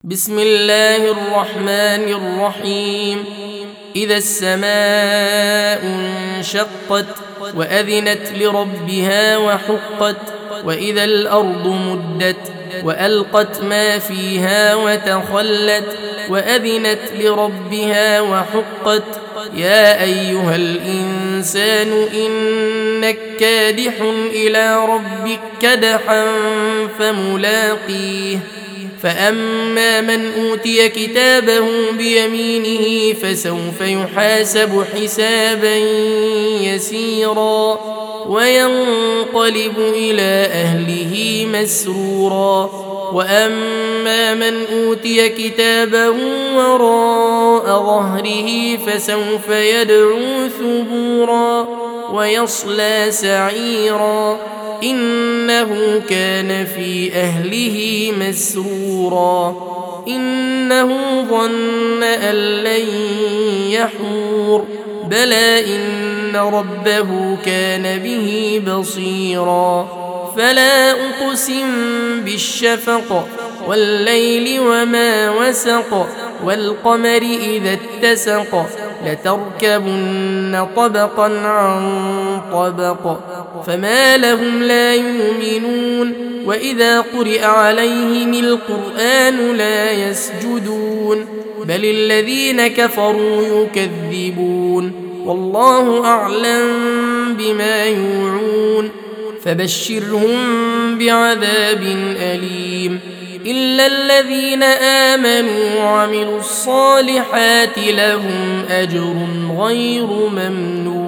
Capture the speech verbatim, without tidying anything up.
بسم الله الرحمن الرحيم. إذا السماء انشقت وأذنت لربها وحقت وإذا الأرض مدت وألقت ما فيها وتخلت وأذنت لربها وحقت يا أيها الإنسان إنك كادح إلى ربك كدحا فملاقيه فأما من أوتي كتابه بيمينه فسوف يحاسب حسابا يسيرا وينقلب إلى أهله مسرورا وأما من أوتي كتابه وراء ظهره فسوف يدعو ثبورا ويصلى سعيرا إنه كان في أهله مسرورا إنه ظن أن لن يحور بلى إن ربه كان به بصيرا فلا أقسم بالشفق والليل وما وسق والقمر إذا اتسق لتركبن طبقا عن طبق فما لهم لا يؤمنون وإذا قرئ عليهم القرآن لا يسجدون بل الذين كفروا يكذبون والله أعلم بما يوعون فبشرهم بعذاب أليم إلا الذين آمنوا وعملوا الصالحات لهم أجر غير ممنون.